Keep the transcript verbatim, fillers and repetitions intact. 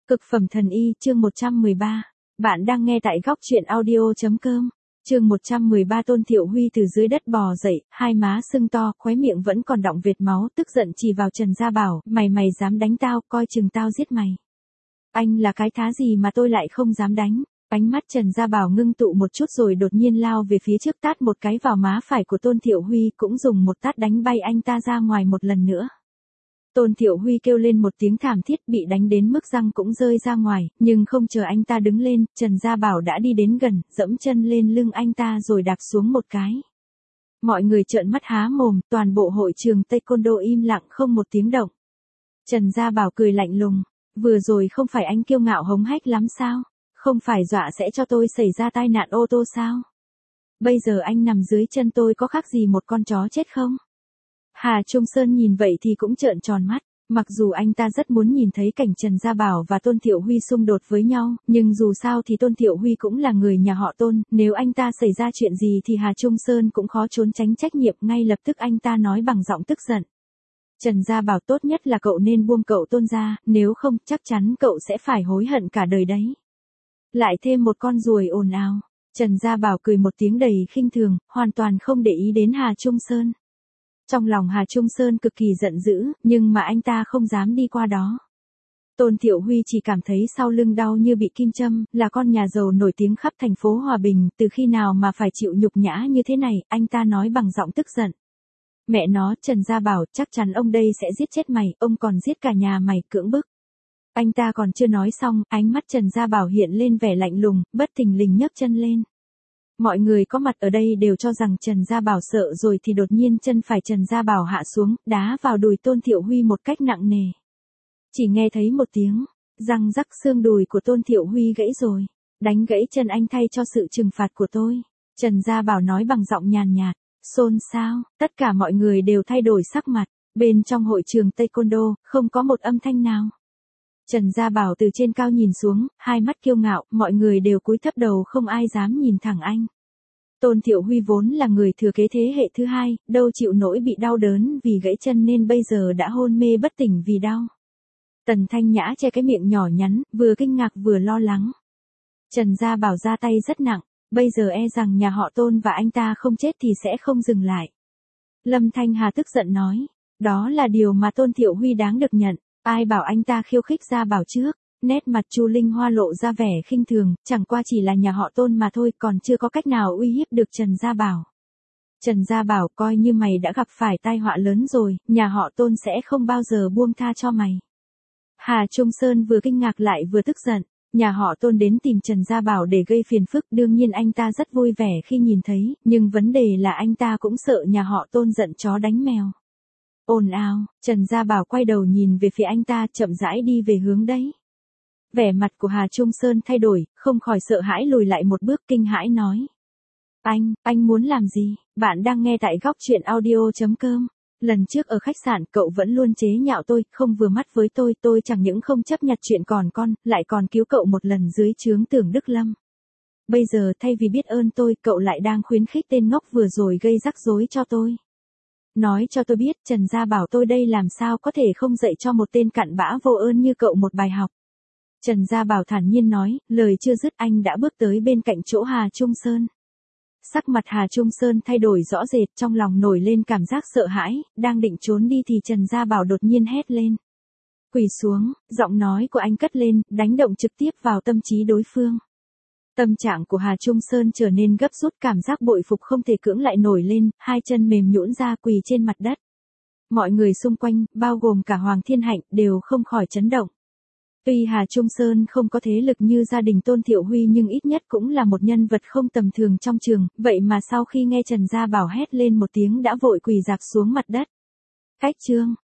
Cực phẩm thần y, chương một trăm mười ba. Bạn đang nghe tại góc truyện audio.com. Chương một trăm mười ba. Tôn Thiệu Huy từ dưới đất bò dậy, hai má sưng to, khóe miệng vẫn còn đọng vệt máu, tức giận chỉ vào Trần Gia Bảo, mày mày dám đánh tao, coi chừng tao giết mày. Anh là cái thá gì mà tôi lại không dám đánh? Ánh mắt Trần Gia Bảo ngưng tụ một chút rồi đột nhiên lao về phía trước tát một cái vào má phải của Tôn Thiệu Huy, cũng dùng một tát đánh bay anh ta ra ngoài một lần nữa. Tôn Thiệu Huy kêu lên một tiếng thảm thiết, bị đánh đến mức răng cũng rơi ra ngoài, nhưng không chờ anh ta đứng lên, Trần Gia Bảo đã đi đến gần, dẫm chân lên lưng anh ta rồi đạp xuống một cái. Mọi người trợn mắt há mồm, toàn bộ hội trường Taekwondo im lặng không một tiếng động. Trần Gia Bảo cười lạnh lùng, vừa rồi không phải anh kiêu ngạo hống hách lắm sao? Không phải dọa sẽ cho tôi xảy ra tai nạn ô tô sao? Bây giờ anh nằm dưới chân tôi có khác gì một con chó chết không? Hà Trung Sơn nhìn vậy thì cũng trợn tròn mắt, mặc dù anh ta rất muốn nhìn thấy cảnh Trần Gia Bảo và Tôn Thiệu Huy xung đột với nhau, nhưng dù sao thì Tôn Thiệu Huy cũng là người nhà họ Tôn, nếu anh ta xảy ra chuyện gì thì Hà Trung Sơn cũng khó trốn tránh trách nhiệm, ngay lập tức anh ta nói bằng giọng tức giận. Trần Gia Bảo, tốt nhất là cậu nên buông cậu Tôn ra, nếu không chắc chắn cậu sẽ phải hối hận cả đời đấy. Lại thêm một con ruồi ồn ào. Trần Gia Bảo cười một tiếng đầy khinh thường, hoàn toàn không để ý đến Hà Trung Sơn. Trong lòng Hà Trung Sơn cực kỳ giận dữ, nhưng mà anh ta không dám đi qua đó. Tôn Thiệu Huy chỉ cảm thấy sau lưng đau như bị kim châm, là con nhà giàu nổi tiếng khắp thành phố Hòa Bình, từ khi nào mà phải chịu nhục nhã như thế này, anh ta nói bằng giọng tức giận. Mẹ nó, Trần Gia Bảo, chắc chắn ông đây sẽ giết chết mày, ông còn giết cả nhà mày, cưỡng bức. Anh ta còn chưa nói xong, ánh mắt Trần Gia Bảo hiện lên vẻ lạnh lùng, bất thình lình nhấc chân lên. Mọi người có mặt ở đây đều cho rằng Trần Gia Bảo sợ rồi thì đột nhiên chân phải Trần Gia Bảo hạ xuống, đá vào đùi Tôn Thiệu Huy một cách nặng nề. Chỉ nghe thấy một tiếng, răng rắc, xương đùi của Tôn Thiệu Huy gãy rồi. Đánh gãy chân anh thay cho sự trừng phạt của tôi. Trần Gia Bảo nói bằng giọng nhàn nhạt. Xôn xao, tất cả mọi người đều thay đổi sắc mặt. Bên trong hội trường Taekwondo, không có một âm thanh nào. Trần Gia Bảo từ trên cao nhìn xuống, hai mắt kiêu ngạo, mọi người đều cúi thấp đầu, không ai dám nhìn thẳng anh. Tôn Thiệu Huy vốn là người thừa kế thế hệ thứ hai, đâu chịu nổi bị đau đớn vì gãy chân nên bây giờ đã hôn mê bất tỉnh vì đau. Tần Thanh Nhã che cái miệng nhỏ nhắn, vừa kinh ngạc vừa lo lắng. Trần Gia Bảo ra tay rất nặng, bây giờ e rằng nhà họ Tôn và anh ta không chết thì sẽ không dừng lại. Lâm Thanh Hà tức giận nói, đó là điều mà Tôn Thiệu Huy đáng được nhận. Ai bảo anh ta khiêu khích Gia Bảo trước? Nét mặt Chu Linh Hoa lộ ra vẻ khinh thường, chẳng qua chỉ là nhà họ Tôn mà thôi, còn chưa có cách nào uy hiếp được Trần Gia Bảo. Trần Gia Bảo, coi như mày đã gặp phải tai họa lớn rồi, nhà họ Tôn sẽ không bao giờ buông tha cho mày. Hà Trung Sơn vừa kinh ngạc lại vừa tức giận, nhà họ Tôn đến tìm Trần Gia Bảo để gây phiền phức, đương nhiên anh ta rất vui vẻ khi nhìn thấy, nhưng vấn đề là anh ta cũng sợ nhà họ Tôn giận chó đánh mèo. Ồn ào, Trần Gia Bảo quay đầu nhìn về phía anh ta, chậm rãi đi về hướng đấy. Vẻ mặt của Hà Trung Sơn thay đổi, không khỏi sợ hãi lùi lại một bước, kinh hãi nói. Anh, anh muốn làm gì? Bạn đang nghe tại góc truyện audio.com. Lần trước ở khách sạn cậu vẫn luôn chế nhạo tôi, không vừa mắt với tôi, tôi chẳng những không chấp nhặt chuyện còn con, lại còn cứu cậu một lần dưới trướng Tưởng Đức Lâm. Bây giờ thay vì biết ơn tôi, cậu lại đang khuyến khích tên ngốc vừa rồi gây rắc rối cho tôi. Nói cho tôi biết, Trần Gia Bảo, tôi đây làm sao có thể không dạy cho một tên cặn bã vô ơn như cậu một bài học. Trần Gia Bảo thản nhiên nói, lời chưa dứt anh đã bước tới bên cạnh chỗ Hà Trung Sơn. Sắc mặt Hà Trung Sơn thay đổi rõ rệt, trong lòng nổi lên cảm giác sợ hãi, đang định trốn đi thì Trần Gia Bảo đột nhiên hét lên. Quỳ xuống, giọng nói của anh cất lên, đánh động trực tiếp vào tâm trí đối phương. Tâm trạng của Hà Trung Sơn trở nên gấp rút, cảm giác bội phục không thể cưỡng lại nổi lên, hai chân mềm nhũn ra quỳ trên mặt đất. Mọi người xung quanh, bao gồm cả Hoàng Thiên Hạnh, đều không khỏi chấn động. Tuy Hà Trung Sơn không có thế lực như gia đình Tôn Thiệu Huy nhưng ít nhất cũng là một nhân vật không tầm thường trong trường, vậy mà sau khi nghe Trần Gia Bảo hét lên một tiếng đã vội quỳ dạp xuống mặt đất. Cách chương,